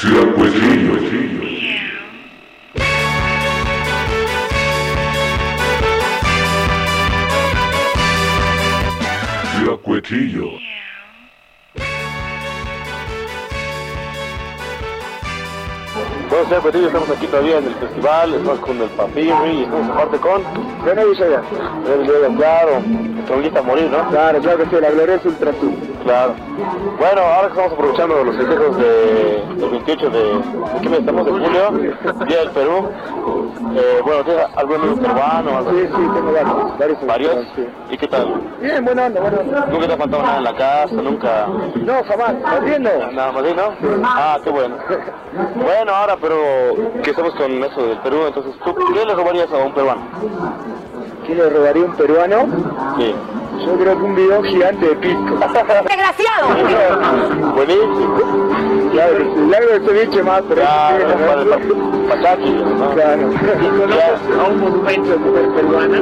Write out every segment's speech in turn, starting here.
Ciudad Cuetillo. Ciudad Cuetillo. Bueno, Ciudad Cuetillo, estamos aquí todavía en el festival, estamos con el Papirri y estamos aparte con René Villegas. René Villegas, claro, Tronguista a morir, ¿no? Claro que sí, la gloriosa Ultra Sur. Claro. Bueno, ahora que estamos aprovechando los festejos del 28 ¿de qué mes estamos? De julio, Día del Perú. Bueno, ¿tienes algún amigo peruano? Algo? Sí, tengo varios. ¿Varios? Sí. ¿Y qué tal? Bien, buena onda. ¿Nunca te ha faltado nada en la casa? ¿Nunca? No, jamás, ¿me entiendes? Nada más, ¿sí, no? Ah, qué bueno. Bueno, ahora, pero que estamos con eso del Perú, entonces, ¿tú qué le robarías a un peruano? ¿Quién le robaría a un peruano? Sí. Yo creo que un bidón gigante de pisco. ¡Desgraciado! Buenísimo. Claro, largo de ceviche más, pero... Claro, para el pachaki, ¿no? Claro. A un monumento de mujer peruana.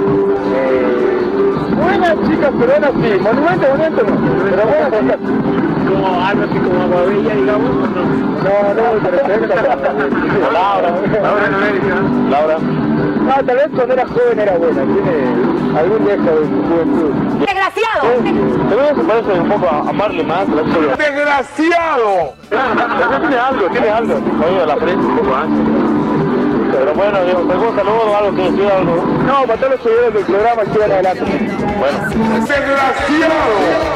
Buenas chicas peruanas, sí. Monumento no. Pero buenas chicas. Como algo así como Aguabella, digamos. No, pero Laura. Laura. No, tal vez cuando era joven era buena. Tiene algún dejo de su juventud. ¡Desgraciado! También se parece un poco a Marley más. ¡Desgraciado! Tiene algo. Oye, la frente un poco ancha. Pero bueno, digo, ¿algún saludo o algo que decir algo? No, para todos los seguidores del programa que sigan adelante. Bueno. ¡Desgraciado!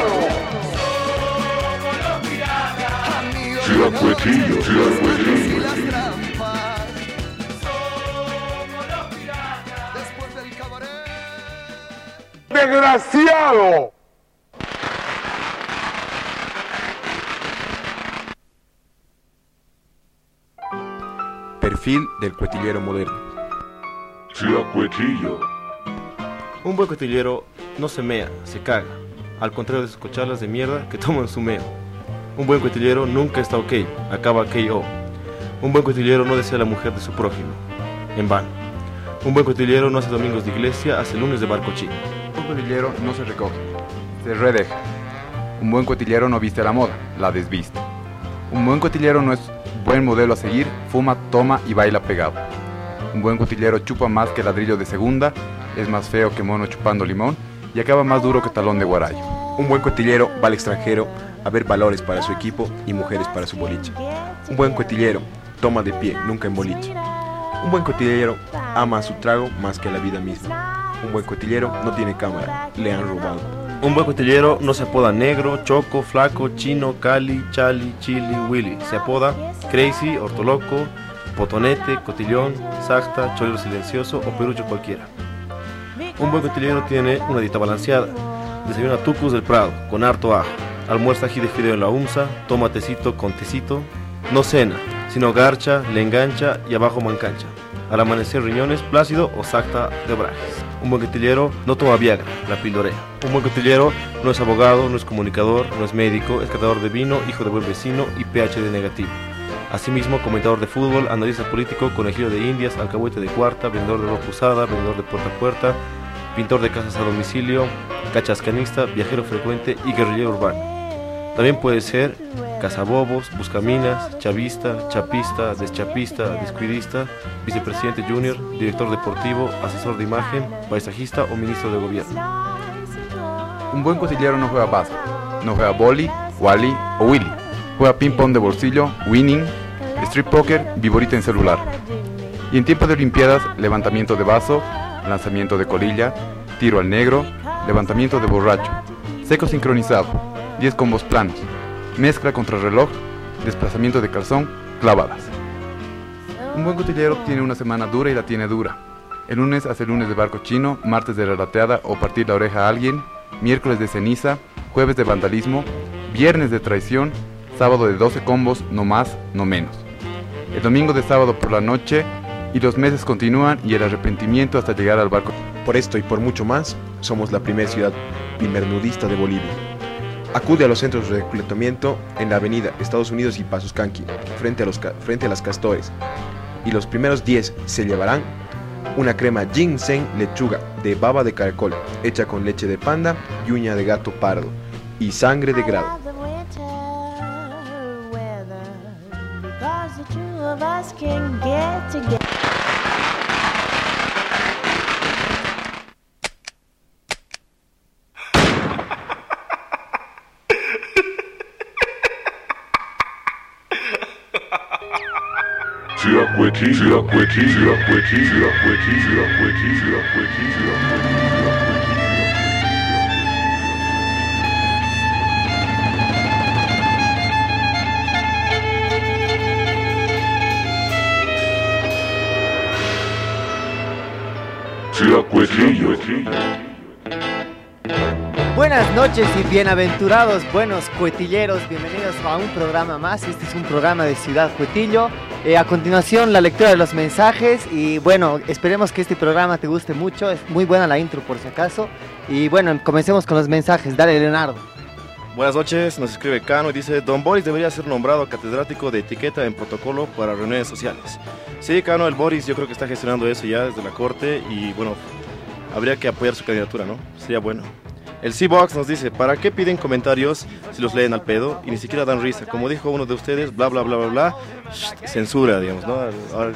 Ciudad Cuetillo. ¡Desgraciado! Perfil del cuetillero moderno. Ciudad Cuetillo. Un buen cuetillero no se mea, se caga, al contrario de sus cochalas de mierda que toman su meo. Un buen cuetillero nunca está ok, acaba KO. Un buen cuetillero no desea la mujer de su prójimo, en vano. Un buen cuetillero no hace domingos de iglesia, hace lunes de barco chino. Un buen cuetillero no se recoge, se redeja. Un buen cuetillero no viste a la moda, la desviste. Un buen cuetillero no es buen modelo a seguir, fuma, toma y baila pegado. Un buen cuetillero chupa más que ladrillo de segunda, es más feo que mono chupando limón y acaba más duro que talón de guarayo. Un buen cuetillero va al extranjero a ver valores para su equipo y mujeres para su boliche. Un buen cuetillero toma de pie, nunca en boliche. Un buen cuetillero ama a su trago más que a la vida misma. Un buen cuetillero no tiene cámara, le han robado. Un buen cuetillero no se apoda negro, choco, flaco, chino, cali, chali, chili, willy. Se apoda crazy, ortoloco, potonete, cotillón, sacta, chollo silencioso o perucho cualquiera. Un buen cotillero tiene una dieta balanceada. Desayuna tucus del Prado, con harto ajo. Almuerza ají de fideo en la unza, toma tecito con tecito. No cena, sino garcha, le engancha y abajo mancancha. Al amanecer riñones, plácido o sacta de obrajes. Un buen cotillero no toma Viagra, la pildorea. Un buen cotillero no es abogado, no es comunicador, no es médico, es catador de vino, hijo de buen vecino y PhD negativo. Asimismo, comentador de fútbol, analista político, conejillo de indias, alcahuete de cuarta, vendedor de ropa usada, vendedor de puerta a puerta, pintor de casas a domicilio, cachascanista, viajero frecuente y guerrillero urbano. También puede ser cazabobos, buscaminas, chavista, chapista, deschapista, descuidista, vicepresidente junior, director deportivo, asesor de imagen, paisajista o ministro de gobierno. Un buen cotillero no juega básquet, no juega boli, wally o willy. Juega ping pong de bolsillo, winning, street poker, viborita en celular. Y en tiempo de olimpiadas, levantamiento de vaso, lanzamiento de colilla, tiro al negro, levantamiento de borracho, seco sincronizado, 10 combos planos, mezcla contra reloj, desplazamiento de calzón, clavadas. Un buen cotillero tiene una semana dura y la tiene dura. El lunes hace lunes de barco chino, martes de relateada o partir la oreja a alguien, miércoles de ceniza, jueves de vandalismo, viernes de traición, sábado de 12 combos, no más, no menos. El domingo de sábado por la noche y los meses continúan y el arrepentimiento hasta llegar al barco. Por esto y por mucho más, somos la primera ciudad primernudista de Bolivia. Acude a los centros de reclutamiento en la avenida Estados Unidos y Pasuscanqui, frente a las Castores. Y los primeros 10 se llevarán una crema ginseng lechuga de baba de caracol, hecha con leche de panda y uña de gato pardo, y sangre de grado. Buenas noches y bienaventurados buenos cuetilleros, bienvenidos a un programa más. Este es un programa de Ciudad Cuetillo. A continuación la lectura de los mensajes y bueno, esperemos que este programa te guste mucho. Es muy buena la intro por si acaso. Y bueno, comencemos con los mensajes. Dale, Leonardo. Buenas noches, nos escribe Cano y dice: Don Boris debería ser nombrado catedrático de etiqueta en protocolo para reuniones sociales. Sí, Cano, el Boris yo creo que está gestionando eso ya desde la corte y bueno, habría que apoyar su candidatura, ¿no? Sería bueno. El C-Box nos dice: ¿para qué piden comentarios si los leen al pedo y ni siquiera dan risa? Como dijo uno de ustedes, bla bla bla bla bla, censura, digamos, ¿no?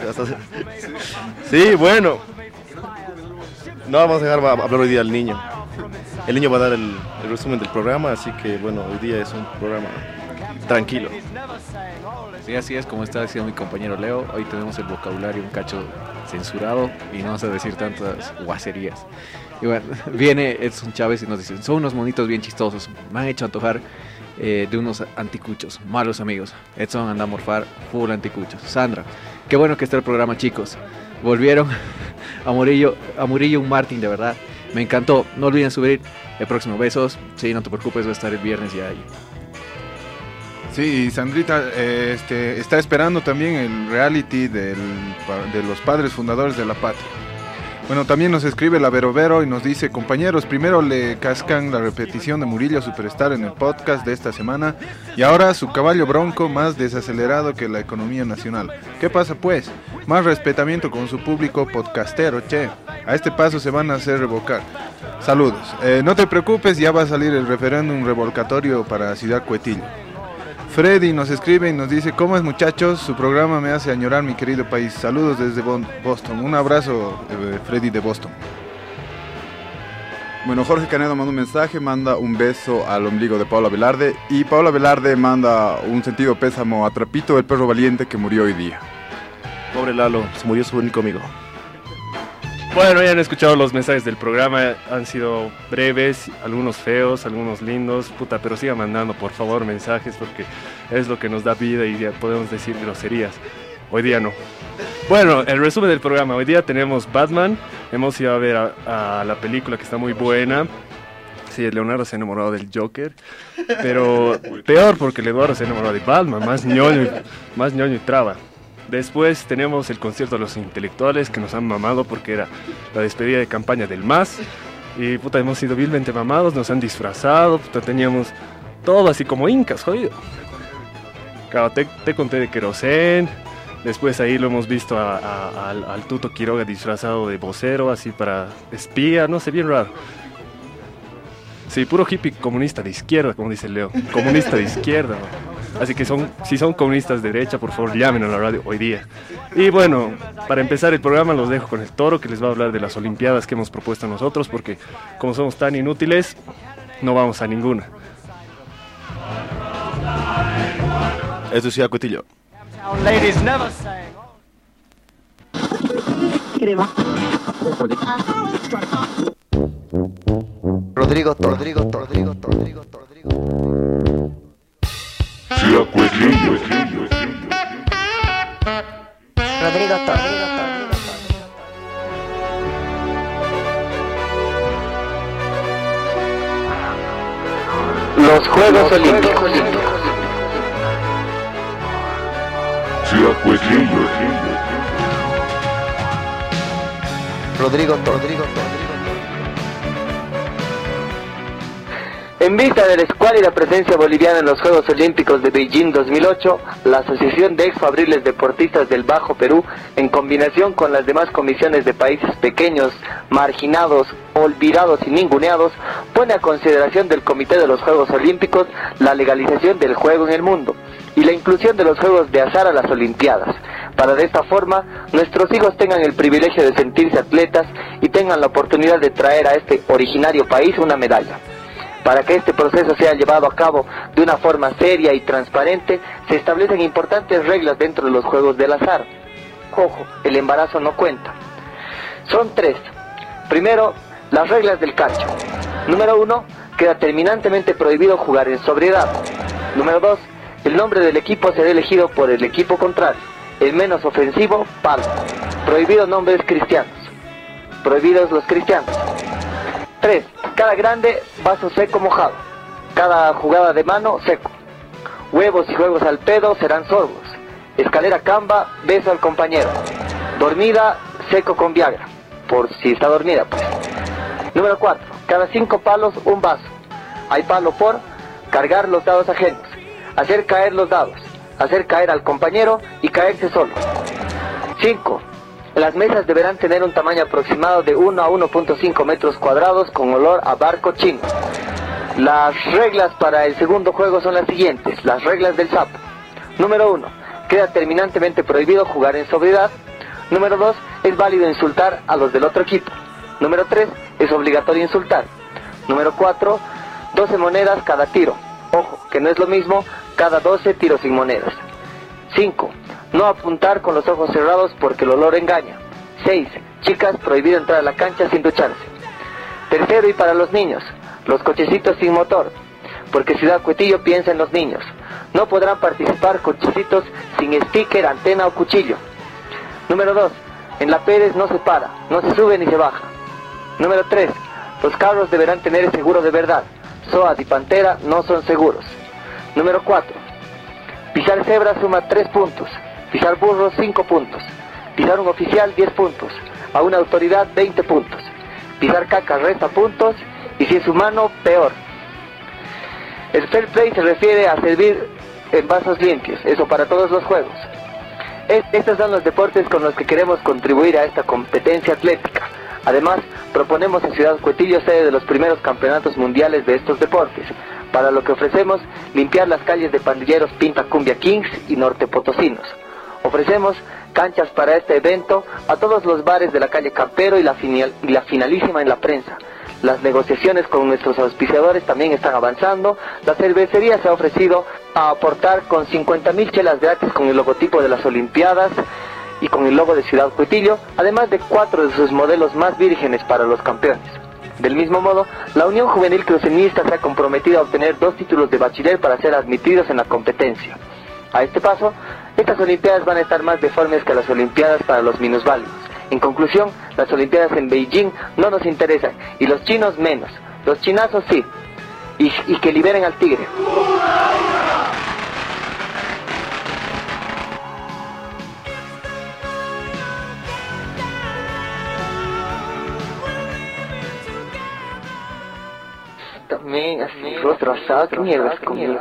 Sí, bueno. No vamos a dejar hablar hoy día al niño. El niño va a dar el resumen del programa, así que bueno, hoy día es un programa tranquilo. Sí, así es, como está diciendo mi compañero Leo, hoy tenemos el vocabulario un cacho censurado y no vamos a decir tantas guacerías. Y bueno, viene Edson Chávez y nos dice: son unos monitos bien chistosos, me han hecho antojar de unos anticuchos, malos amigos. Edson anda a morfar full anticuchos. Sandra: qué bueno que está el programa, chicos. Volvieron a Murillo un Martín, de verdad. Me encantó. No olviden subir el próximo. Besos. Sí, no te preocupes, va a estar el viernes ya ahí. Sí, Sandrita está esperando también el reality de los padres fundadores de la patria. Bueno, también nos escribe la Vero Vero y nos dice: compañeros, primero le cascan la repetición de Murillo Superstar en el podcast de esta semana y ahora su caballo bronco más desacelerado que la economía nacional. ¿Qué pasa pues? Más respetamiento con su público podcastero, che. A este paso se van a hacer revocar. Saludos. No te preocupes, ya va a salir el referéndum revolcatorio para Ciudad Cuetillo. Freddy nos escribe y nos dice: ¿cómo es, muchachos? Su programa me hace añorar mi querido país. Saludos desde Boston. Un abrazo, Freddy de Boston. Bueno, Jorge Canedo manda un mensaje, manda un beso al ombligo de Paula Velarde y Paula Velarde manda un sentido pésamo a Trapito, el perro valiente que murió hoy día. Pobre Lalo, se murió su único amigo. Bueno, ya han escuchado los mensajes del programa, han sido breves, algunos feos, algunos lindos, puta, pero sigan mandando por favor mensajes porque es lo que nos da vida y ya podemos decir groserías. Hoy día no. Bueno, el resumen del programa, hoy día tenemos Batman, hemos ido a ver a la película que está muy buena. Sí, Leonardo se ha enamorado del Joker, pero peor porque Leonardo se ha enamorado de Batman, más ñoño y traba. Después tenemos el concierto de los intelectuales que nos han mamado porque era la despedida de campaña del MAS. Y puta, hemos sido vilmente mamados, nos han disfrazado, puta, teníamos todo así como incas, jodido. Claro, te conté de Querosén. Después ahí lo hemos visto al Tuto Quiroga disfrazado de vocero, así para espía, no sé, bien raro. Sí, puro hippie comunista de izquierda, como dice Leo. Comunista de izquierda, ¿no? Así que si son comunistas de derecha, por favor llamen a la radio hoy día. Y bueno, para empezar el programa los dejo con el Toro, que les va a hablar de las olimpiadas que hemos propuesto nosotros, porque como somos tan inútiles, no vamos a ninguna. Esto es Ciudad Cuetillo. Rodrigo. Ciudad Cuetillo. Rodrigo. Los Juegos Olímpicos. Ciudad Cuetillo. Rodrigo. En vista de la escuálida presencia boliviana en los Juegos Olímpicos de Beijing 2008, la Asociación de Exfabriles Deportistas del Bajo Perú, en combinación con las demás comisiones de países pequeños, marginados, olvidados y ninguneados, pone a consideración del Comité de los Juegos Olímpicos la legalización del juego en el mundo y la inclusión de los juegos de azar a las Olimpiadas, para de esta forma nuestros hijos tengan el privilegio de sentirse atletas y tengan la oportunidad de traer a este originario país una medalla. Para que este proceso sea llevado a cabo de una forma seria y transparente, se establecen importantes reglas dentro de los juegos del azar. Ojo, el embarazo no cuenta. Son 3. Primero, las reglas del calcio. Número 1, queda terminantemente prohibido jugar en sobriedad. Número 2, el nombre del equipo será elegido por el equipo contrario. El menos ofensivo, palo. Prohibido nombres cristianos. Prohibidos los cristianos. 3. Cada grande, vaso seco mojado. Cada jugada de mano, seco. Huevos y juegos al pedo serán sorbos. Escalera camba, beso al compañero. Dormida, seco con Viagra. Por si está dormida, pues. Número 4. Cada 5 palos, un vaso. Hay palo por cargar los dados ajenos. Hacer caer los dados. Hacer caer al compañero y caerse solo. 5. Las mesas deberán tener un tamaño aproximado de 1 a 1.5 metros cuadrados con olor a barco chino. Las reglas para el segundo juego son las siguientes, las reglas del sapo. Número 1, queda terminantemente prohibido jugar en sobriedad. Número 2, es válido insultar a los del otro equipo. Número 3, es obligatorio insultar. Número 4, 12 monedas cada tiro. Ojo, que no es lo mismo cada 12 tiros sin monedas. 5. No apuntar con los ojos cerrados porque el olor engaña. 6. Chicas, prohibido entrar a la cancha sin ducharse. Tercero, y para los niños, los cochecitos sin motor, porque Ciudad Cuetillo piensa en los niños. No podrán participar cochecitos sin sticker, antena o cuchillo. Número 2. En la Pérez no se para, no se sube ni se baja. Número 3. Los carros deberán tener seguro de verdad. SOAT y Pantera no son seguros. Número 4. Pisar cebra suma 3 puntos. Pisar burros 5 puntos. Pisar un oficial 10 puntos. A una autoridad 20 puntos. Pisar caca resta puntos. Y si es humano, peor. El fair play se refiere a servir en vasos limpios. Eso para todos los juegos. Estos son los deportes con los que queremos contribuir a esta competencia atlética. Además, proponemos en Ciudad Cuetillo sede de los primeros campeonatos mundiales de estos deportes, para lo que ofrecemos limpiar las calles de pandilleros Pinta Cumbia Kings y Norte Potosinos. Ofrecemos canchas para este evento a todos los bares de la calle Campero y la finalísima en la prensa. Las negociaciones con nuestros auspiciadores también están avanzando. La cervecería se ha ofrecido a aportar con 50.000 chelas gratis con el logotipo de las Olimpiadas y con el logo de Ciudad Cuetillo, además de 4 de sus modelos más vírgenes para los campeones. Del mismo modo, la Unión Juvenil Cruceñista se ha comprometido a obtener 2 títulos de bachiller para ser admitidos en la competencia. A este paso, estas Olimpiadas van a estar más deformes que las Olimpiadas para los minusválidos. En conclusión, las Olimpiadas en Beijing no nos interesan, y los chinos menos. Los chinazos sí, y que liberen al tigre. También así, rostro asado, ¿qué mierda es comida?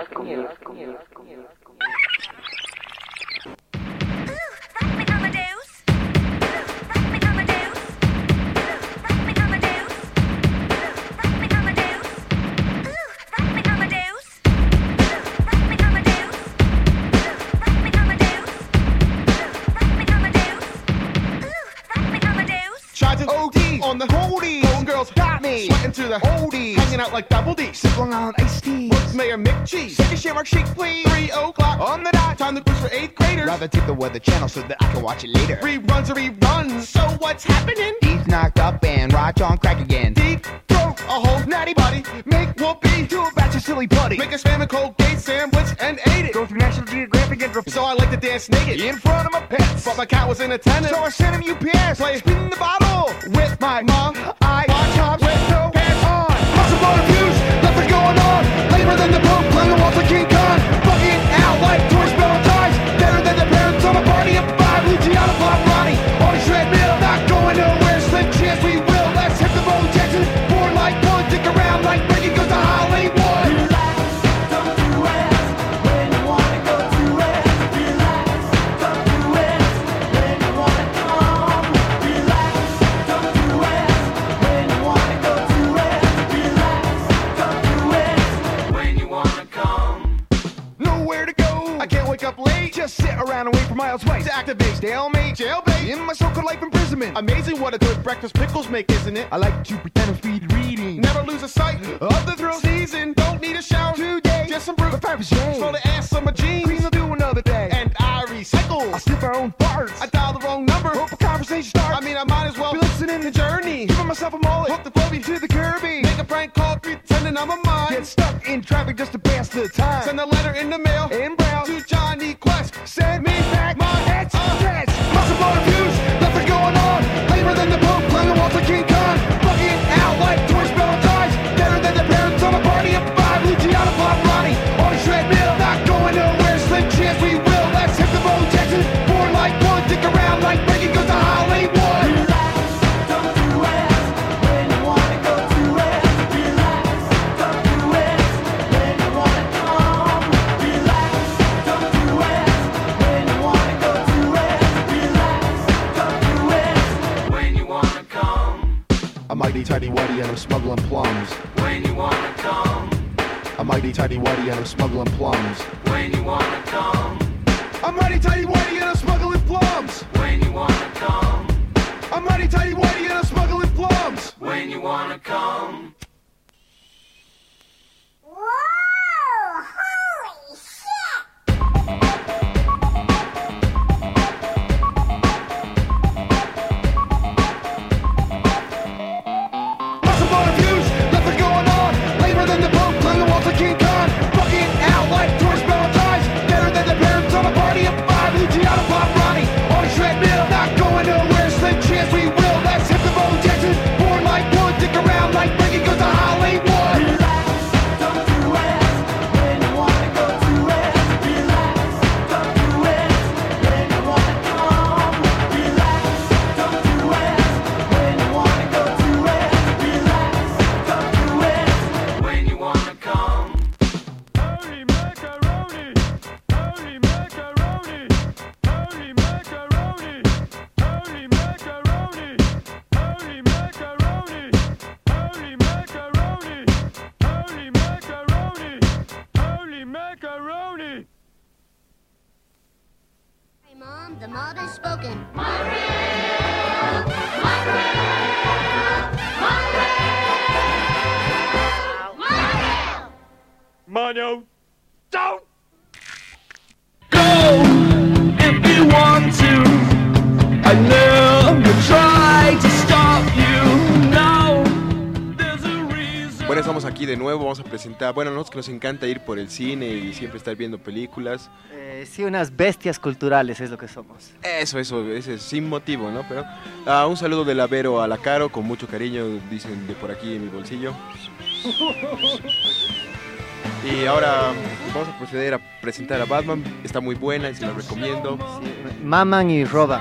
On the holdie, homegirls got me sweating to the oldies, hanging out like double D, sipping on iced tea. What's Mayor Mick Cheese? Take a shamrock shake, please. 3 o'clock on the dot, time to push for 8th graders. Rather take the Weather Channel so that I can watch it later. Reruns are reruns, so what's happening? He's knocked up and Raj on crack again. Deep throat, a whole natty body, make whoopee, do a batch of silly putty, make a spam and Colgate sandwich and ate it. Go through National Geographic and drop. So I like to dance naked in front of my pets, but my cat was in attendance, so I sent him UPS. Play spin the bottle with my mom. I watch hops with no pants on. Muscle blood abuse, nothing going on. Lamer than the Pope, climb the walls like King Kong. Fucking out like Toys Valentine's. Better than the parents on a party of 5. Luciano Pavarotti on a treadmill, not going nowhere. Slim chance we will. Let's hit the road, Jackson. Born like one, dick around like Ricky goes to Hollywood. ran away from miles away to activate stalemate, jailbait in my so-called life imprisonment. Amazing what a good breakfast pickles make, isn't it? I like to pretend I'm speed reading. Never lose a sight of the thrill season. Don't need a shower today. Just some brute Fabergé. Slow the ass on my jeans. Clean will do another day. And I recycle. I sniff our own farts. I dial the wrong number. Hope a conversation starts. I mean, I might as well be listening to Journey. Giving myself a mullet. Hook the phobia to the Kirby. Make a prank call, pretending I'm a mime. Get stuck in traffic just to pass the time. Send a letter in the mail. In brown to Johnny Quest. Send me back my head's stretch. Muscle blow fuse. Nothing going on. Lamer than the Pope. Climb the walls like King Kong. Fucking out like Toy Spell ties. Better than the parents on a party of 5. Luciano Pop Ronnie. On a treadmill. Not going nowhere. Slim chance we will. Let's hit the Bo Jackson. Born like one. Dick around like Reagan goes to Hollywood. I'm mighty tighty whitey and I'm smuggling plums. When you wanna come, I'm mighty tighty whitey and I'm smuggling plums. when you wanna come, I'm mighty tighty whitey and I'm smuggling plums. when you wanna come, I'm mighty tighty whitey and I'm smuggling plums. when you wanna come. Muscle blow fuse. Nothing going on. Lamer than the Pope. Climb the walls like King Kong. Fucking out like Toy Spell ties. Better than the parents on a party of 5. Luciano Pop Ronnie. On a treadmill. Not going nowhere. Slim chance we will. Let's hit the Bo Jackson. Born like wood. Dick around like Reagan goes to Hollywood. When you wanna come, Holy macaroni, holy macaroni, holy macaroni, holy macaroni, holy macaroni, holy macaroni, holy macaroni, holy macaroni. Hey Mom, the mob has spoken. Mono, don't if you want to. I never try to stop you. No, there's a reason. Bueno, estamos aquí de nuevo, vamos a presentar, bueno, a nosotros que nos encanta ir por el cine y siempre estar viendo películas. Sí, unas bestias culturales es lo que somos. Eso, ese es sin motivo, ¿no? Pero un saludo de la Vero a la Caro, con mucho cariño, dicen de por aquí en mi bolsillo. Y ahora vamos a proceder a presentar a Batman, está muy buena y se la recomiendo. Sí, maman y roban.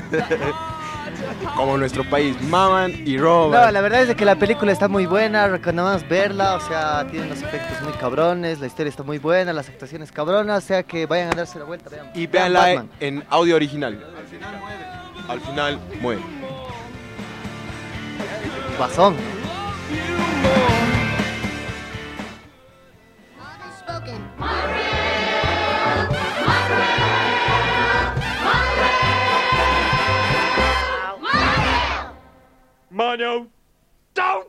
Como en nuestro país, maman y roban. No, la verdad es de que la película está muy buena, recomendamos verla, o sea, tiene unos efectos muy cabrones, la historia está muy buena, las actuaciones cabronas, o sea que vayan a darse la vuelta, vean. Y véanla en audio original. Al final muere. Guasón. Mono, don't.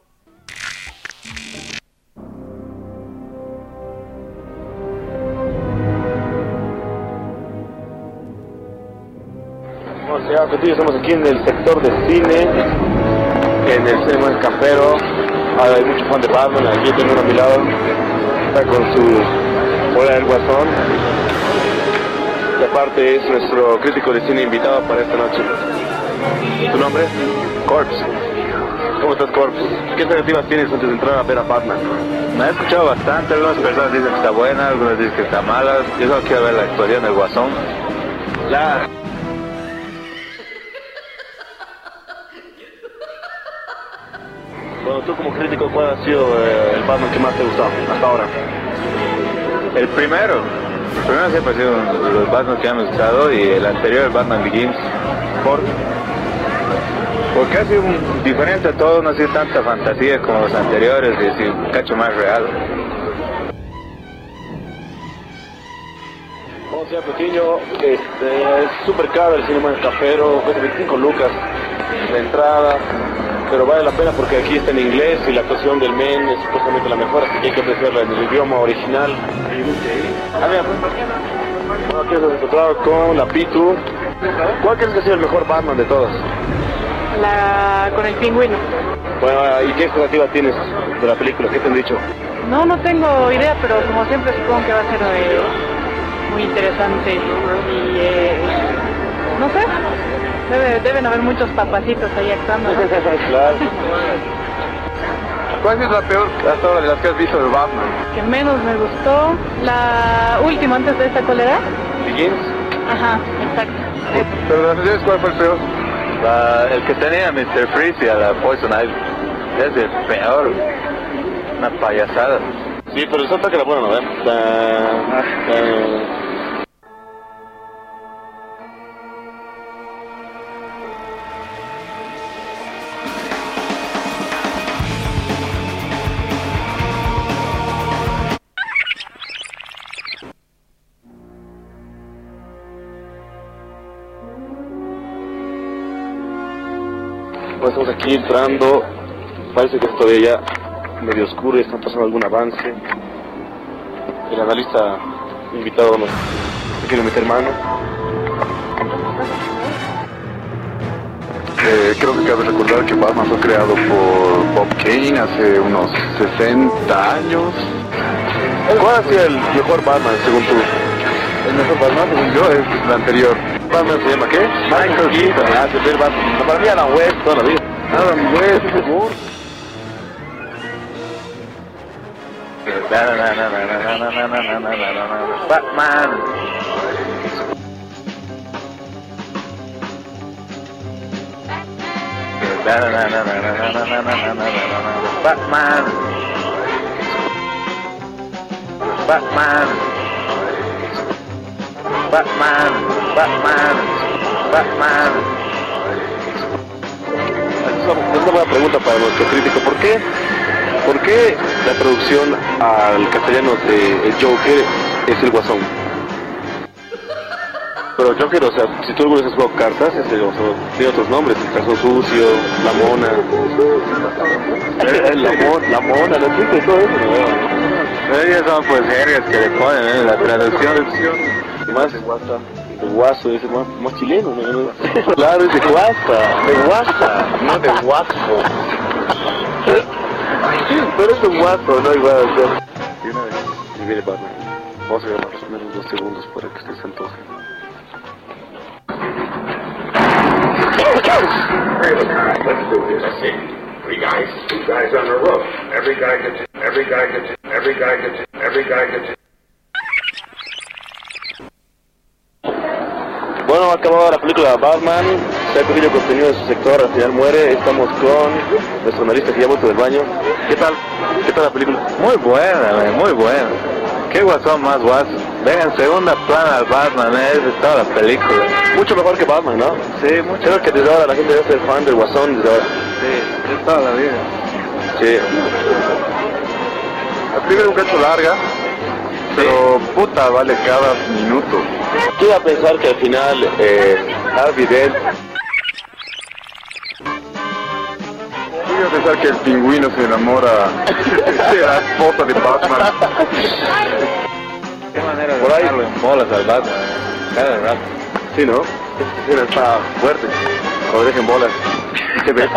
Bueno, señora Cotillo, estamos aquí en el sector de cine, en el cine más campero. Hay mucho fan de Batman, aquí tengo uno a mi lado, está con su bola del Guasón. Y aparte es nuestro crítico de cine invitado para esta noche. ¿Tu nombre? Corpse. ¿Cómo estás, Corpse? ¿Qué expectativas tienes antes de entrar a ver a Batman? Me he escuchado bastante, algunas personas dicen que está buena, algunas dicen que está mala. Yo solo quiero ver la actuación del Guasón. Ya. Bueno, tú como crítico, ¿cuál ha sido el Batman que más te ha gustado hasta ahora? El primero siempre ha sido uno de los Batman que han gustado, y el anterior, el Batman Begins. Porque ha sido diferente a todo, no ha sido tanta fantasía como los anteriores, y ha sido un cacho más real. Ciudad Cotillo, es súper caro el cinema del Campero, cuesta 25 lucas la entrada, pero vale la pena porque aquí está en inglés y la actuación del men es supuestamente la mejor, así que hay que apreciarla en el idioma original. Bueno, aquí hemos encontrado con la Pitu. ¿Cuál crees que ha sido el mejor Batman de todos? Con el pingüino. Bueno, ¿y qué expectativa tienes de la película? ¿Qué te han dicho? No tengo idea, pero como siempre supongo que va a ser muy interesante y no sé, deben haber muchos papacitos ahí actuando, ¿no? Claro. ¿Cuál es la peor hasta ahora de las que has visto de Batman? Que menos me gustó, la última antes de esta, ¿cuál era? ¿Begins? Ajá, exacto. Pero ¿no sabes cuál fue el peor? El que tenía a Mr. Freeze y a la Poison Ivy. Es el peor. Una payasada. Sí, pero el soundtrack era bueno, ¿no? Pues estamos aquí entrando, parece que es todavía ya medio oscuro y están pasando algún avance. El analista invitado nos quiere meter mano. Creo que cabe recordar que Batman fue creado por Bob Kane hace unos 60 años. ¿Cuál ha sido el mejor Batman según tú? El mejor Batman, según yo, es el anterior. ¿Batman se llama qué? Michael Keaton. Ah, se ve Batman. No, para mí Adam West toda la vida. Adam West, por favor. Batman. Batman. Batman. Batman. Batman. Batman. Es una buena pregunta para nuestro crítico. ¿Por qué la traducción al castellano de el Joker es el Guasón? Pero Joker, o sea, si tú alguna vez has jugado cartas, tiene otros nombres, el Calzón Sucio, la Mona. La Mona, ¿no existe todo eso? Ellas son pues jergas que le ponen en la traducción. Y más, el Guaso, ese más chileno, ¿no? Claro, es de Guasa, no de Guaso. Pero es un Guaso, no igual. Y viene Batman. Vamos a ver más o menos 2 segundos para que se antoje. Let's do this. Let's see. 3 guys, 2 guys on the roof. Every guy gets Bueno, ha acabado la película Batman, se ha cogido contenido de su sector, al final muere. Estamos con nuestro analista que ya ha vuelto del baño. ¿Qué tal? ¿Qué tal la película? Muy buena, muy buena. Qué guasón más guaso. Venga, en segunda plana al Batman, es de toda la película. Mucho mejor que Batman, ¿no? Sí, mucho. Creo que desde ahora la gente debe ser fan del Guasón desde ahora. Sí, es toda la vida. Sí. La película es un cacho larga, pero puta, vale cada minuto. ¿Qué iba a pensar que al final Harvey Dent... ¿Qué iba a pensar que el pingüino se enamora de la esposa de Batman? Qué manera de dejarlo en bolas al Batman, cada rato. Sí, ¿no? Esta escena está fuerte. Cuando dejen bolas. Se ve.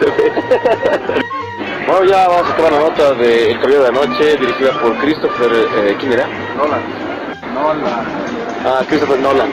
Bueno, ya vamos a acabar la nota de El Caballero de la Noche, dirigida por Christopher... ¿quién era? Nolan. Ah, Christopher Nolan.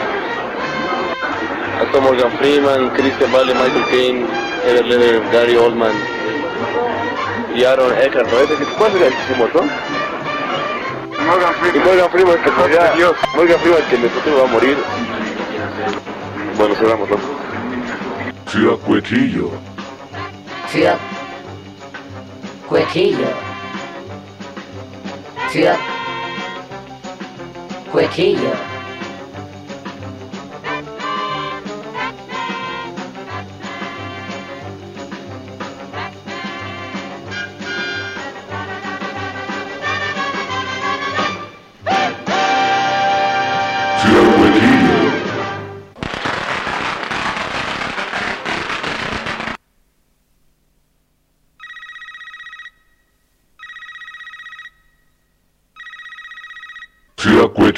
Actúa Morgan Freeman, Christian Bale, Michael Caine, Heath Ledger, Gary Oldman y Aaron Eckhart. ¿Cuál es el que se muerto? Morgan Freeman. Y Morgan Freeman que Morgan Freeman que en el futuro va a morir. Bueno, cerramos, ¿no? Ciudad Cuetillo. Ciudad Cuetillo. Ciudad Cuetillo.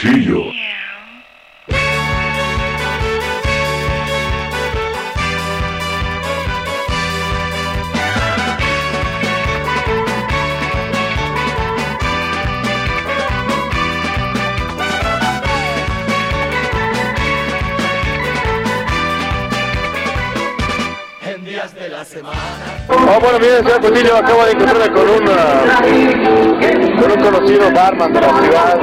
cuchillo. Bueno, miren, señor Cuchillo, acabo de encontrarme con un conocido barman de la ciudad.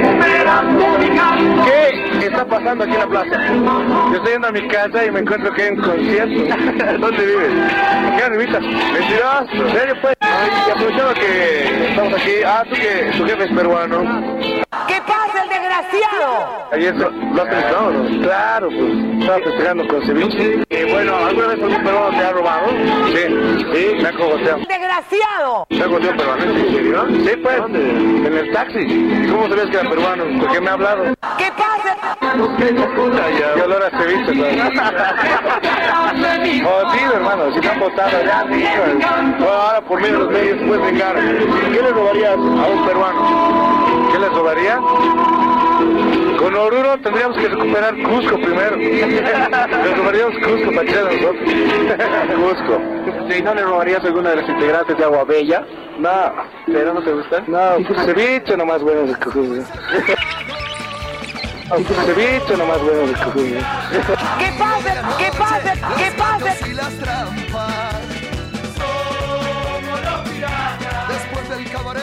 ¿Qué está pasando aquí en la plaza? Yo estoy yendo a mi casa y me encuentro que hay un concierto. ¿Dónde vives? Aquí arribita. ¿22? ¿En serio, pues? Y aprovechando que estamos aquí, tú que tu jefe es peruano. ¿Qué pasa, el desgraciado? Ayer lo has pensado, ¿no? Claro, pues estaba festejando con ceviche. Y bueno, ¿alguna vez algún peruano te ha robado? Sí, me ha cogoteado. ¡Desgraciado! ¿Me ha cogoteado un peruano? ¿En serio? Sí, pues. ¿Dónde? En el taxi. ¿Y cómo sabías que era peruano? Porque me ha hablado. ¿Qué pasa? ¿Qué olor a ceviche, claro? Oh, sí, hermano, si te han botado ya, sí. Bueno, ahora por medio de los medios puedes vengar. ¿Qué le robarías a un peruano? ¿Qué les robaría? Con Oruro tendríamos que recuperar Cusco primero. Le robaríamos Cusco para echar a nosotros. Cusco. ¿Y no le robarías a alguna de las integrantes de Agua Bella? No. ¿Pero no te gusta? No, ceviche nomás bueno de Cusco. Ceviche nomás bueno de Cusco. ¿Qué pasa? ¿Qué pasa? ¿Qué pasa? Y las trampas. Somos los piratas. Después del cabaret.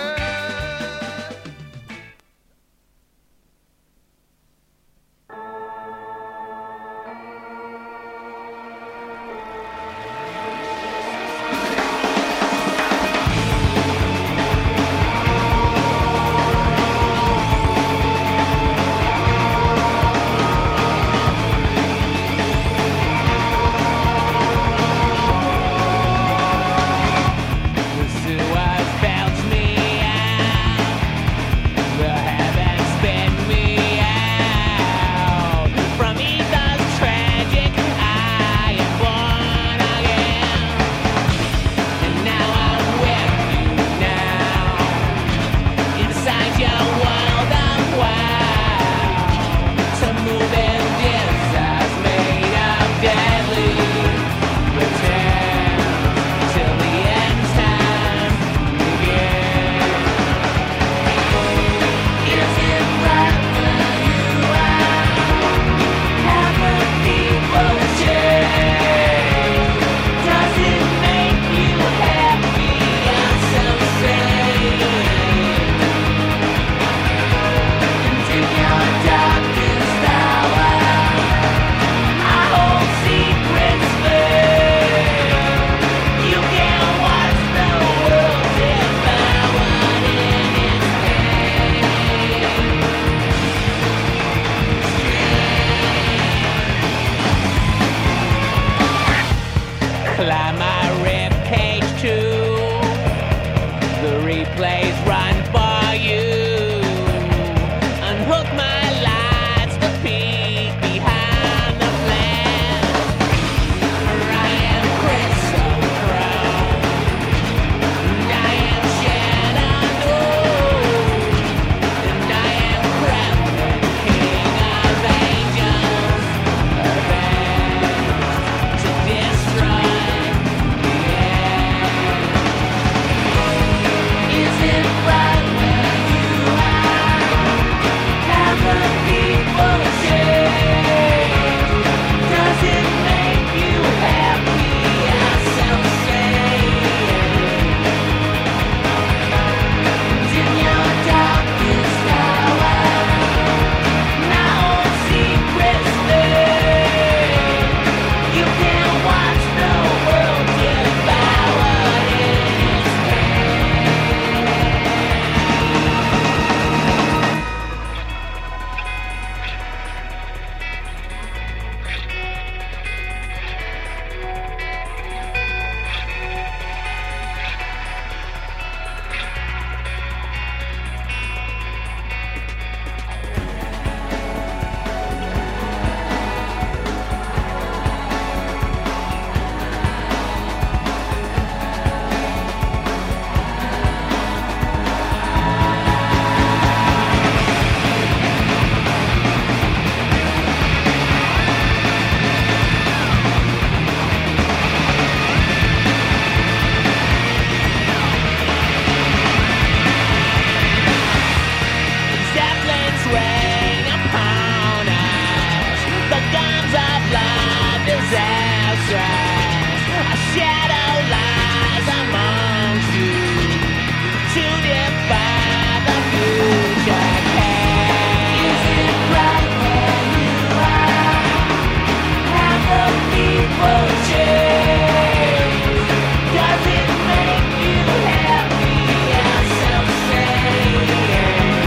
blood disaster. A shadow lies amongst you to defy the future. Is it right where you are? Have the people change? Does it make you happy and self-sane?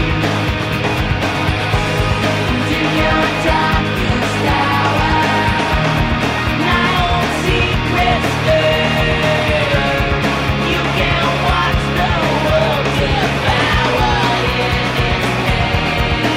To your darkest hour, my own secrets burn. You can watch the world devoured in its pain.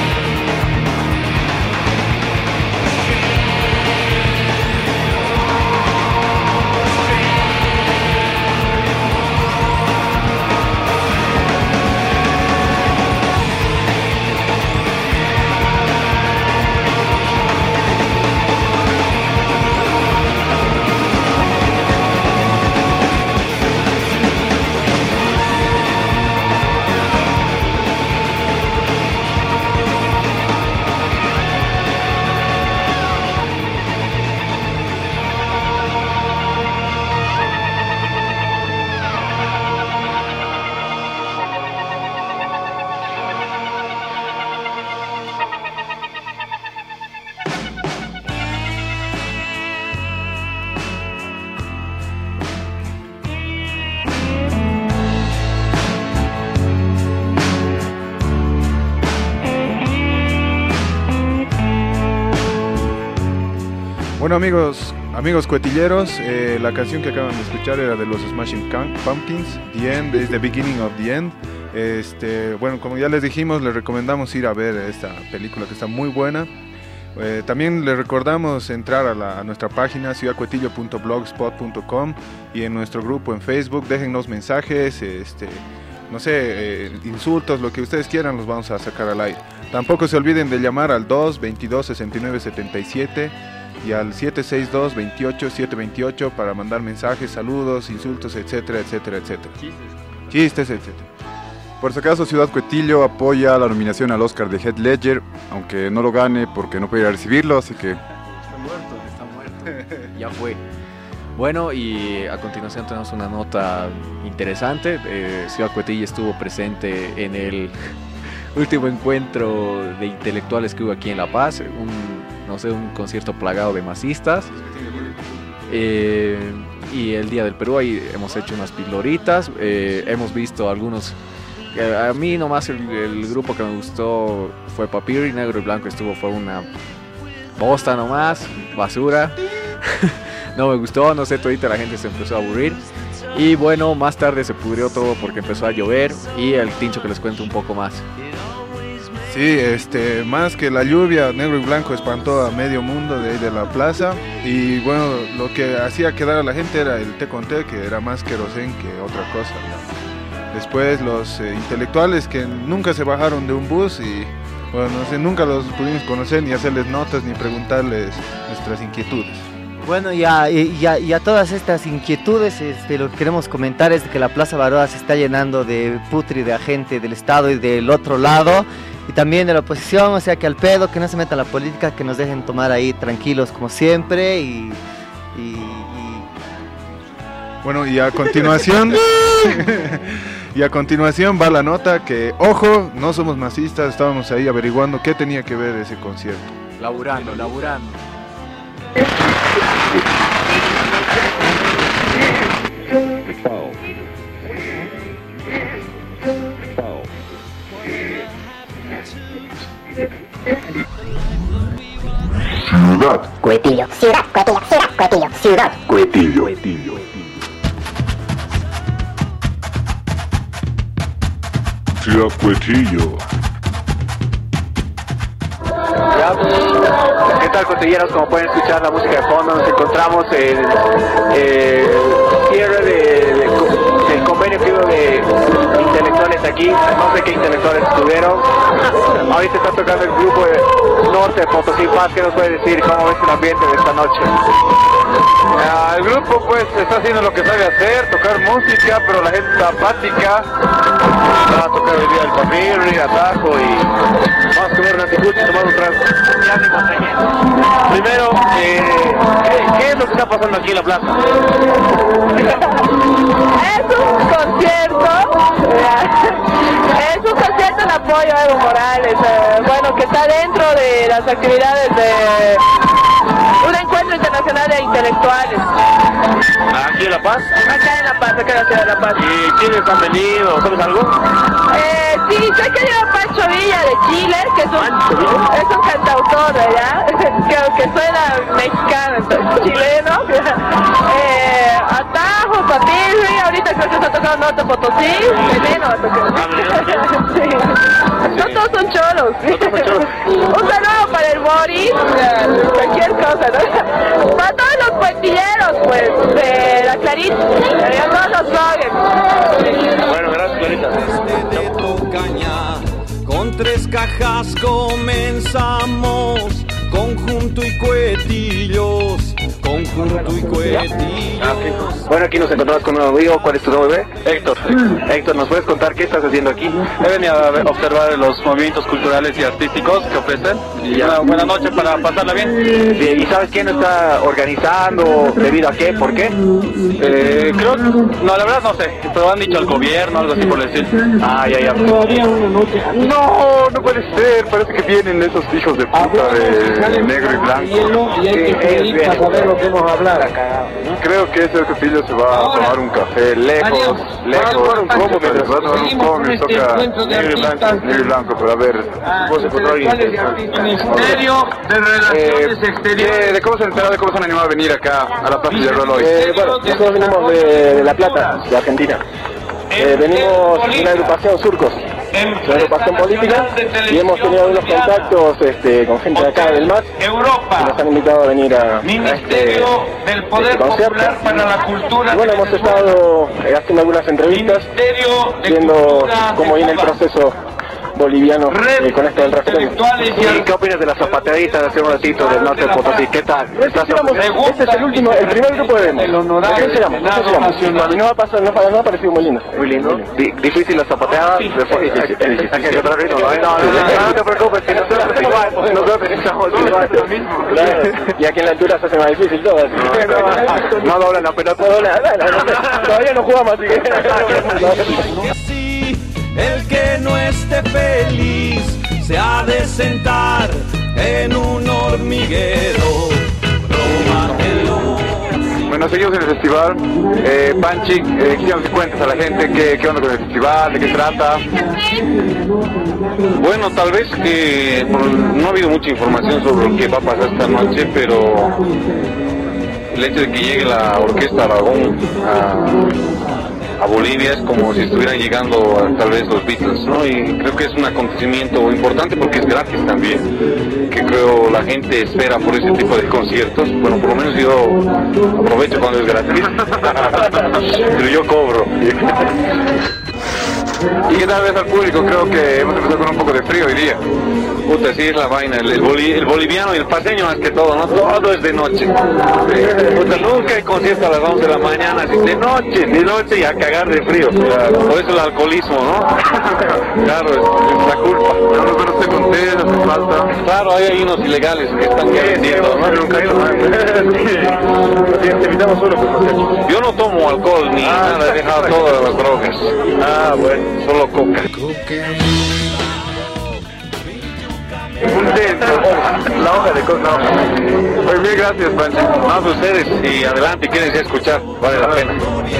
Bueno amigos cuetilleros, la canción que acaban de escuchar era de los Smashing Pumpkins, The End is the Beginning of the End. Bueno, como ya les dijimos, les recomendamos ir a ver esta película que está muy buena. También les recordamos entrar a nuestra página ciudadcuetillo.blogspot.com y en nuestro grupo en Facebook. Déjennos mensajes, no sé, insultos, lo que ustedes quieran, los vamos a sacar al aire. Tampoco se olviden de llamar al 222-6977 y al 762-28-728 para mandar mensajes, saludos, insultos, etcétera, etcétera, etcétera. Chistes, etcétera. Por si acaso, Ciudad Cuetillo apoya la nominación al Oscar de Heath Ledger, aunque no lo gane porque no puede ir a recibirlo, así que... Está muerto. Ya fue. Bueno, y a continuación tenemos una nota interesante. Ciudad Cuetillo estuvo presente en el último encuentro de intelectuales que hubo aquí en La Paz, un concierto plagado de masistas. Y el Día del Perú, ahí hemos hecho unas pildoritas, hemos visto algunos. A mí nomás el grupo que me gustó fue Papiri, Negro y Blanco fue una bosta nomás, basura. No me gustó, no sé, todita la gente se empezó a aburrir. Y bueno, más tarde se pudrió todo porque empezó a llover y el Tincho que les cuento un poco más. Sí, más que la lluvia, Negro y Blanco espantó a medio mundo de ahí de la plaza. Y bueno, lo que hacía quedar a la gente era el té con té, que era más querosén que otra cosa, ¿no? Después los intelectuales que nunca se bajaron de un bus y bueno, no sé, nunca los pudimos conocer, ni hacerles notas, ni preguntarles nuestras inquietudes. Bueno, y a todas estas inquietudes, lo que queremos comentar es que la Plaza Baroa se está llenando de putri de gente del Estado y del otro lado, y también de la oposición, o sea que al pedo, que no se metan la política, que nos dejen tomar ahí tranquilos como siempre, Bueno, y a continuación... Y a continuación va la nota que, ojo, no somos masistas, estábamos ahí averiguando qué tenía que ver ese concierto. Laburando. Ciudad Cuetillo. Ciudad Cuetillo. Ciudad Cuetillo. Ciudad Cuetillo. ¿Qué tal, cotilleros? Como pueden escuchar la música de fondo, nos encontramos en cierre del convenio que hubo de intelectuales aquí. No sé qué intelectuales estuvieron. Ahorita está tocando el grupo de Norte, Potosí Paz. ¿Qué nos puede decir? ¿Cómo ves el ambiente de esta noche? El grupo pues está haciendo lo que sabe hacer, tocar música, pero la gente está apática. Va a tocar el día del Papirri, Atajo y vamos a comer un anticucho y tomar un trago. Primero, lo que está pasando aquí en la plaza? Es un concierto en apoyo a Evo Morales, bueno, que está dentro de las actividades de un encuentro internacional de intelectuales. ¿Aquí en La Paz? Acá en La Paz, acá en la ciudad de La Paz. ¿Y quiénes han venido? ¿Sabes algo? Sí, sé que lleva Pancho Villa de Chile, que es un cantautor, ¿verdad? que suena mexicano, chileno. Atajo, Papirri, ahorita creo que está tocando Norte Potosí, Veneno va a tocar. Sí. No todos son choros. Un saludo para el Boris, cualquier cosa, ¿no? Para todos los cuentilleros, pues, de la Clarita, todos los bloggers. Bueno, gracias, Clarita. Con 3 cajas comenzamos, conjunto y cuetillos, conjunto y cuetillos. Bueno, aquí nos encontramos con un amigo. ¿Cuál es tu nombre? Héctor. Héctor, ¿nos puedes contar qué estás haciendo aquí? He venido a observar los movimientos culturales y artísticos que ofrecen y una buena noche para pasarla bien. ¿Y sabes quién está organizando? ¿Debido a qué? ¿Por qué? Creo, no, la verdad no sé, pero han dicho al gobierno, algo así por decir. Ah, ya. Todavía una noche. No puede ser, parece que vienen esos hijos de puta de negro y blanco. Y hay que para saber lo que vamos a hablar acá, ¿no? Creo que ese Castillo se va a tomar un café lejos. Se va a tomar un combo, me toca negro y blanco, pero a ver, ¿puedo encontrar Ministerio de Relaciones Exteriores. ¿De cómo se han enterado de cómo se han animado a venir acá a la Plaza Villarreal hoy? Bueno, nosotros venimos de La Plata, de Argentina. Venimos de una agrupación Surcos, una agrupación política, y hemos tenido unos contactos con gente de acá del MAS, que nos han invitado a venir a este concierto. Para la Cultura. Y bueno, hemos estado haciendo algunas entrevistas, viendo cómo viene el proceso boliviano con esto del referéndum. ¿Y qué opinas de las zapateaditas de hace un ratito del Norte de Potosí? ¿Qué tal? Este es el primer grupo de demos. ¿Qué se llama? Y nos ha parecido muy lindo. Muy lindo. ¿Difícil la zapateada? Sí. No te preocupes, que nosotros estamos y aquí en la altura se hace más difícil todo. No doblan la pelota. Todavía no jugamos, así que... El que no esté feliz se ha de sentar en un hormiguero. Bueno, seguimos en el festival. Panchi, quisiéramos que cuentes a la gente qué onda con el festival, de qué trata. Bueno, tal vez que no ha habido mucha información sobre lo que va a pasar esta noche, pero el hecho de que llegue la Orquesta Aragón a Bolivia es como si estuvieran llegando tal vez los Beatles, ¿no? Y creo que es un acontecimiento importante porque es gratis también, que creo la gente espera por ese tipo de conciertos. Bueno, por lo menos yo aprovecho cuando es gratis, pero yo cobro. ¿Y qué tal ves al público? Creo que hemos empezado con un poco de frío hoy día. Puta, sí es la vaina, el boliviano y el paseño más que todo, ¿no? Todo es de noche. Puta, nunca hay concierto a las 11 de la mañana, así de noche y a cagar de frío. Por eso el alcoholismo, ¿no? Claro, es la culpa. Nosotros te conté, nos falta. Claro, hay unos ilegales que están vendiendo, ¿no? Te invitamos solo, pues, yo no tomo alcohol ni nada, he dejado todas las drogas. Ah, bueno. Solo coca. Un centro, la hoja de coca. Pues bien, gracias, Pancho. Más ustedes y adelante, quédense a escuchar, vale la pena.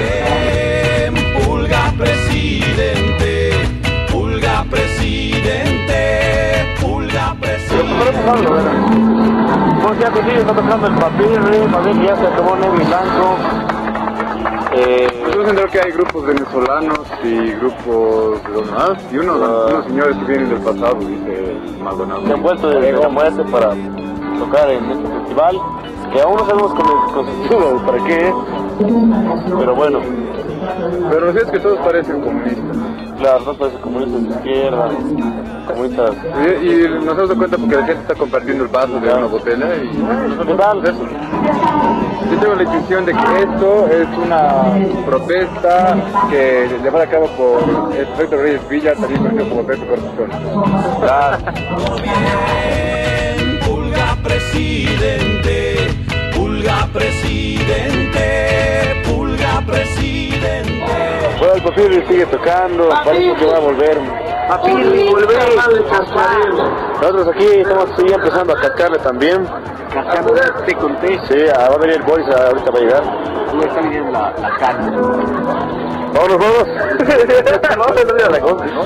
Pulga presidente, pulga presidente, pulga presidente. Pues ya que sí, está tocando el papel, ya se tomó negro y blanco. Podemos entender que hay grupos venezolanos y grupos de donde más, y unos señores que vienen del pasado, dice el Maldonado. Se han vuelto de la muerte para tocar en este festival, que aún no sabemos con sentido para qué es, pero bueno. Pero lo cierto es que todos parecen comunistas. Claro, todos parecen comunistas de izquierda, comunistas... Y nos damos cuenta porque la gente está compartiendo el vaso de una botella y... ¿Qué tal? Eso. Yo tengo la intuición de que esto es una protesta que se lleva a cabo por el prefecto Reyes Villa, también conocido como Pepe Cortizón. Claro. Pulga presidente, pulga presidente. Pato Pirri sigue tocando, parece que va a volver. A Pirri, volver. Nosotros aquí estamos ya empezando a cascarle también. Te conté. Sí, va a venir el Boris, ahorita va a llegar. No está viniendo la carne. Vámonos, vamos. Vamos a salir a la cosa, ¿no?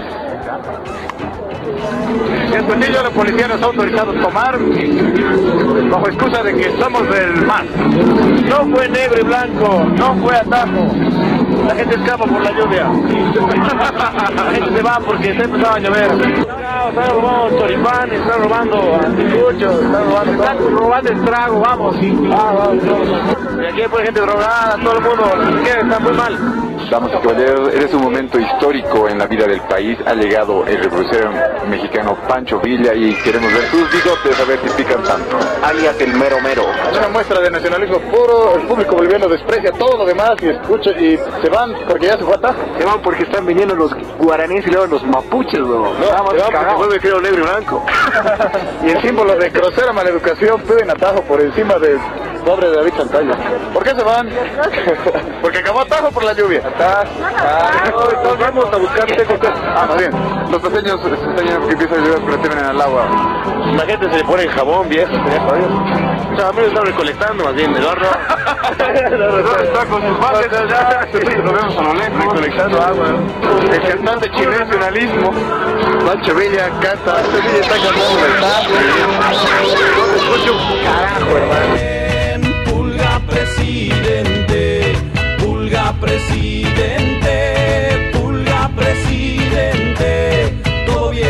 El Cuetillo, la policía nos ha autorizado a tomar bajo excusa de que somos del mar. No fue negro y blanco, no fue atajo. La gente escapa por la lluvia. La gente se va porque se empezaba a llover. Están robando choripanes, están robando anticuchos, están robando el trago, vamos. Vamos. Y aquí hay gente drogada, todo el mundo, ¿qué? Está muy mal. Damas y caballeros, es un momento histórico en la vida del país. Ha llegado el revolucionario mexicano Pancho Villa y queremos ver sus bigotes a ver si pican tanto. Alias el mero mero. Una muestra de nacionalismo puro, el público boliviano desprecia todo lo demás y escucha y se van porque ya se fue atrás. Se van porque están viniendo los guaraníes y luego los mapuches, bro. No, se van porque vuelve creo negro y blanco. Y el símbolo de grosera maleducación piden atajo por encima del pobre David Santalla. ¿Por qué se van? Porque acabó atajo por la lluvia. Entonces vamos a buscar más bien, los paseños que empiezan a llover pero se ven al agua. La gente se le pone jabón viejo, o sea, a mí lo están recolectando más bien, Eduardo. Está con sus bases allá. Lo vemos a lo lejos, recolectando agua. El cantante chileno nacionalismo, Pancho Villa canta. Pancho Villa está cantando verdad. No se escucha un carajo, hermano. Pulga presidente, pulga presidente, pulga presidente, todo bien,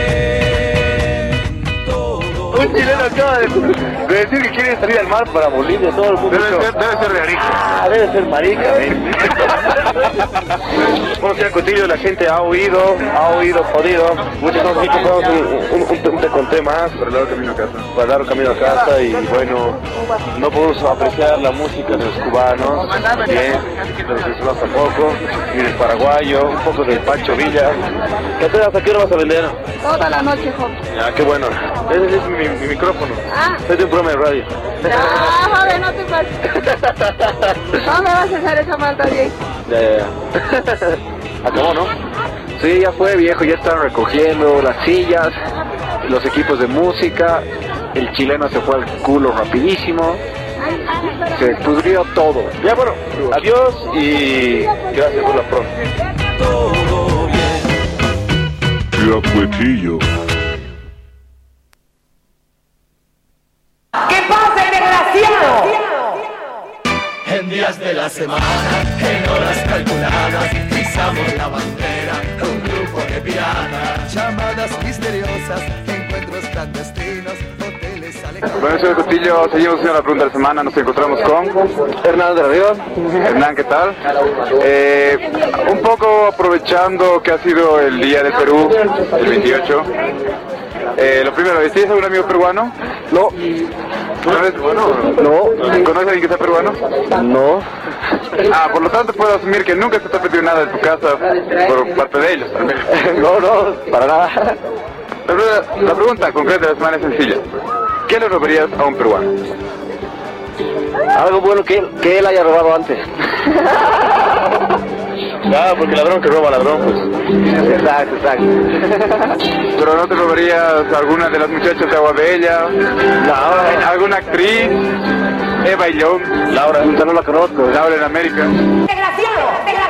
todo bien. Un chileno acaba de decir que quiere salir al mar para Bolivia, todo el mundo. Debe ser de Arica. Debe ser marica, Bueno, sea Cuetillo, la gente ha oído, jodido. Muchos nos compramos un te conté más para dar un camino a casa y bueno, no podemos apreciar la música de los cubanos, bien, de los venezolanos tampoco, y del paraguayo, un poco del Pancho Villa. ¿Hasta qué hora vas a vender? Toda la noche, joven. Ah, qué bueno. Ese es mi micrófono. Soy de un programa de radio. No, joven, no te pases. No me vas a hacer esa maldad bien. Ya. Acabó, ¿no? Sí, ya fue, viejo, ya están recogiendo las sillas, los equipos de música, el chileno se fue al culo rapidísimo, se pudrió todo. Ya, bueno, adiós y gracias por la pronta. Todo bien. Ciudad Cuetillo. ¿Qué pasa, desgraciado? En días de la semana, en horas calculadas, izamos la bandera, un grupo de piratas. Llamadas misteriosas, encuentros clandestinos, hoteles alejados. Bueno, señor Cuetillo, seguimos haciendo la pregunta de la semana. Nos encontramos con Hernán de Radio. Hernán, ¿qué tal? Un poco aprovechando que ha sido el Día del Perú, el 28. Lo primero, ¿tienes algún amigo peruano? No. ¿Conoces peruano? No. ¿Conoces a alguien que sea peruano? No. Por lo tanto puedo asumir que nunca se te ha pedido nada de tu casa por parte de ellos. No, para nada. La pregunta concreta de la semana es sencilla. ¿Qué le robarías a un peruano? Algo bueno que él haya robado antes. Claro, porque ladrón que roba ladrón, pues. Exacto. ¿Pero no te robarías alguna de las muchachas de Agua Bella? No. ¿Alguna actriz? Eva y León. Laura, no la conozco. Laura en América. ¡Desgraciado!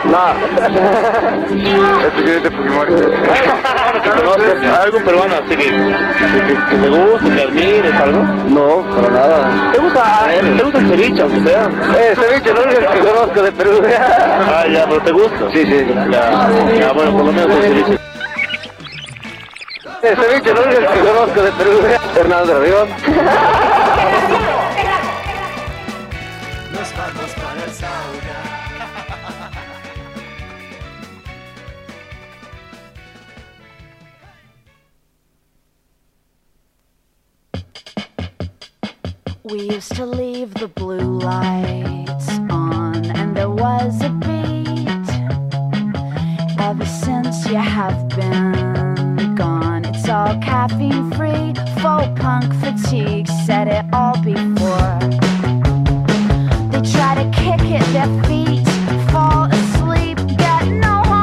No. El presidente Fujimori. ¿Conoces a algún peruano así que te guste, que admires, algo? No, para nada. ¿Te gusta el ceviche, aunque sea? Ceviche, no es el que conozco de Perú. Ya, pero ¿te gusta? Sí. Ya, bueno, por lo menos el ceviche. Ceviche, no es el que conozco de Perú. Hernán de Radio. Nos vamos para el sauna. We used to leave the blue lights on and there was a beat. Ever since you have been gone, it's all caffeine free, faux punk fatigue, said it all before. They try to kick at their feet, fall asleep, get no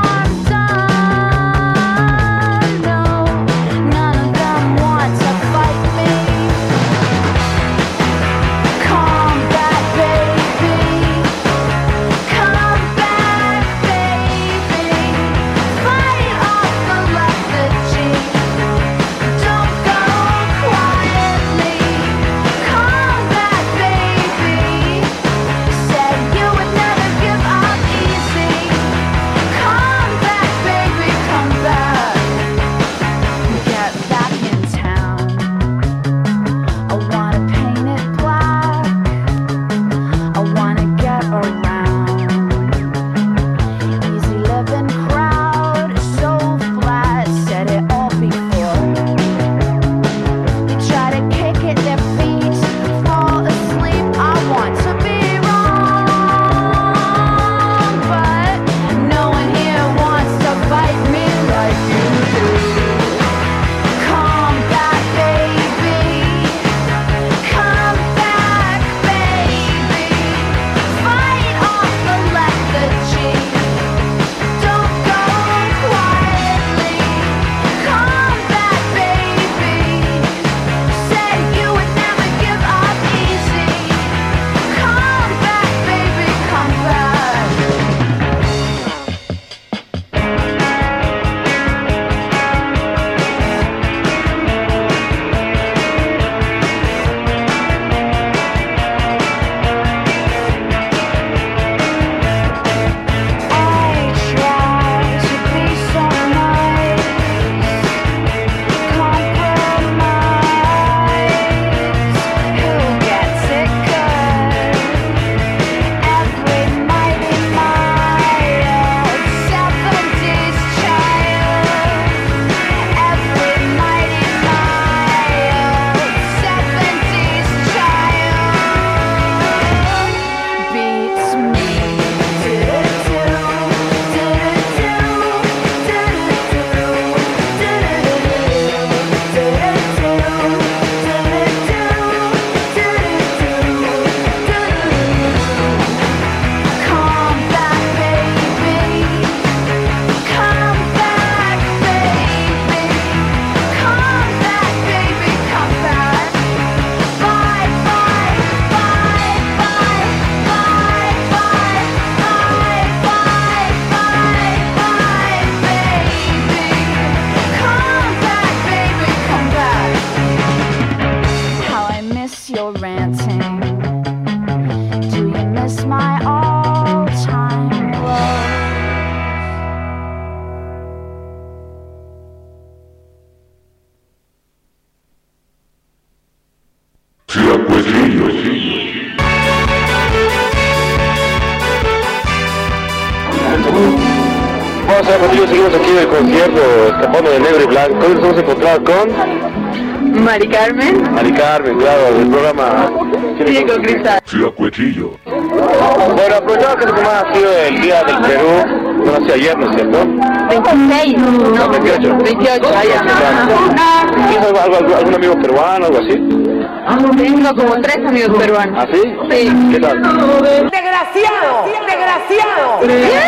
Ciudad Cuetillo seguimos aquí en el concierto Escapando de Negro y Blanco. Hoy nos hemos encontrado con... Mari Carmen. Mari Carmen, claro, del programa... Sí, con Cristal. Ciudad Cuetillo. Bueno, aprovechando que esta semana ha sido el Día del Perú, no hace ayer, ¿no es cierto? 26, no, 28. 28, allá. ¿Tienes algún amigo peruano o algo así? Tengo como 3 amigos peruanos. ¿Ah, sí? Sí. ¿Qué tal? ¡Desgraciado! ¡Desgraciado!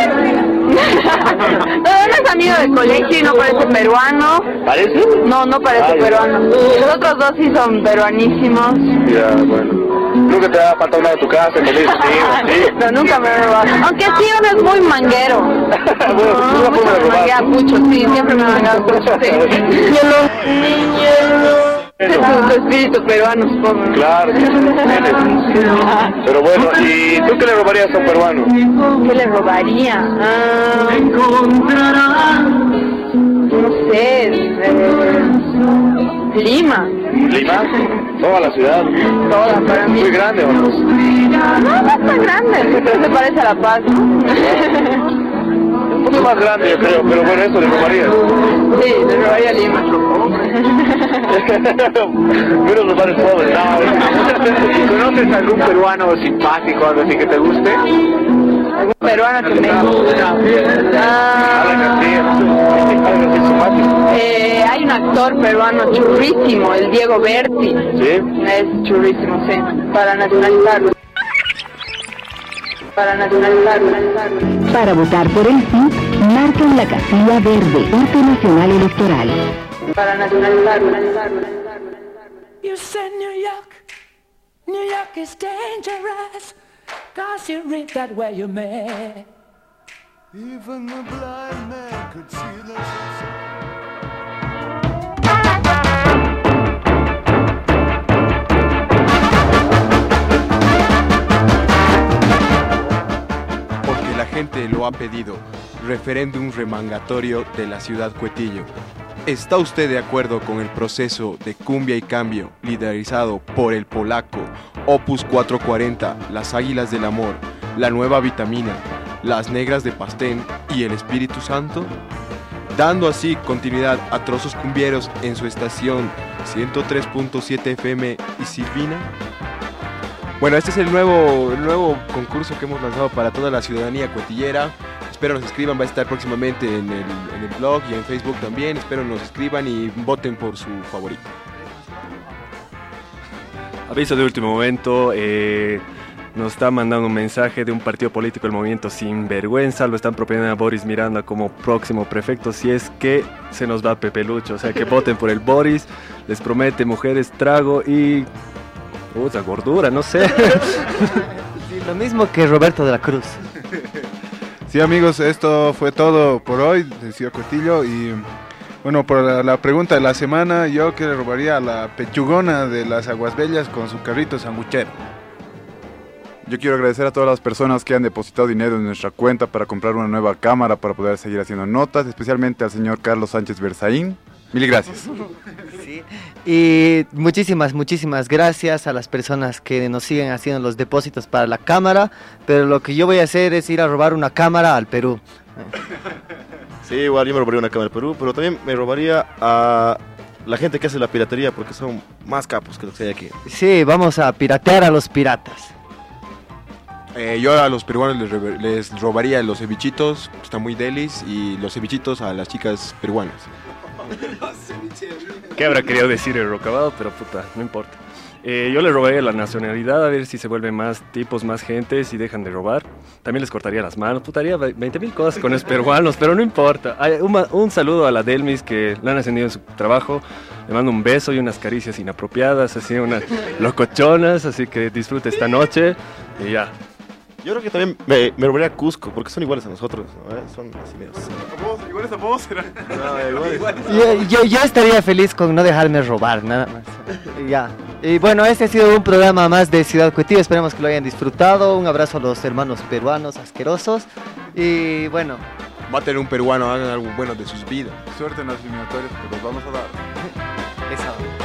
No es amigo del colegio y no parece peruano. ¿Parece? No, no parece peruano. Los otros dos sí son peruanísimos. Ya, bueno. ¿Nunca te ha faltado nada de tu casa? ¿Sí? No, nunca me he robado. Aunque sí, uno es muy manguero. Bueno, mucho me manguea pucho, sí, siempre me he mangueado pucho, sí. Ese es tu espíritu peruano, supongo. Claro, que tienes. Pero bueno, ¿y tú qué le robarías a un peruano? ¿Qué le robaría? No sé, Lima. ¿Lima? ¿Toda la ciudad? Toda, para mí. ¿Muy grande o no? No, no es tan grande, pero se parece a La Paz, ¿no? Un poco más grande, yo creo, pero bueno, eso le robarías. Sí, le robaría Lima. Menos lugares pobres. ¿Conoces algún peruano simpático, algo así que te guste? ¿Algún peruano que me gusta? Hay un actor peruano churrísimo, el Diego Berti. ¿Sí? Es churrísimo, sí. Para nacionalizarlo. Para nacionalizarlo. Para votar por el sí, marca en la casilla verde, Internacional Electoral. Para nacionalizarlo. You said New York is dangerous, 'cause you read that where you met. Even the blind man could see the Porque la gente lo ha pedido. Referéndum remangatorio de la ciudad Cuetillo. ¿Está usted de acuerdo con el proceso de Cumbia y Cambio liderizado por el polaco Opus 440, las Águilas del Amor, la Nueva Vitamina, las Negras de Pastén y el Espíritu Santo? Dando así continuidad a Trozos Cumbieros en su estación 103.7 FM y Silvina. Bueno, este es el nuevo concurso que hemos lanzado para toda la ciudadanía cuetillera. Espero nos escriban, va a estar próximamente en el blog y en Facebook también. Espero nos escriban y voten por su favorito. Aviso de último momento, nos está mandando un mensaje de un partido político, el Movimiento Sinvergüenza. Lo están proponiendo a Boris Miranda como próximo prefecto, si es que se nos va Pepe Lucho. O sea, que voten por el Boris. Les promete mujeres, trago y... esa gordura, no sé. Sí, lo mismo que Roberto de la Cruz. Sí, amigos, esto fue todo por hoy de Ciudad Cuetillo. Y bueno, por la pregunta de la semana, yo que le robaría a la pechugona de las Aguas Bellas con su carrito sanguchero. Yo quiero agradecer a todas las personas que han depositado dinero en nuestra cuenta para comprar una nueva cámara para poder seguir haciendo notas, especialmente al señor Carlos Sánchez Berzaín. Mil gracias. Sí. Y muchísimas gracias a las personas que nos siguen haciendo los depósitos para la cámara, pero lo que yo voy a hacer es ir a robar una cámara al Perú. Sí, igual yo me robaría una cámara al Perú, pero también me robaría a la gente que hace la piratería, porque son más capos que los que hay aquí. Sí, vamos a piratear a los piratas. Yo a los peruanos les robaría los cevichitos, que están muy delis, y los cevichitos a las chicas peruanas. ¿Qué habrá querido decir el Rocabado? Pero puta, no importa. Yo le robaría la nacionalidad, a ver si se vuelven más tipos, más gentes y dejan de robar. También les cortaría las manos, putaría 20.000 cosas con los peruanos, pero no importa. Un saludo a la Delmis, que la han ascendido en su trabajo. Le mando un beso y unas caricias inapropiadas, así unas locochonas, así que disfrute esta noche y ya. Yo creo que también me robaría a Cusco, porque son iguales a nosotros, ¿no? Son así medios. ¿Iguales a vos? No, iguales. Yo estaría feliz con no dejarme robar, nada más. Ya. Y bueno, este ha sido un programa más de Ciudad Cuetillo, esperemos que lo hayan disfrutado. Un abrazo a los hermanos peruanos asquerosos. Y bueno, Maten a un peruano, hagan algo bueno de sus vidas. Suerte en las eliminatorias, que los vamos a dar. Esa.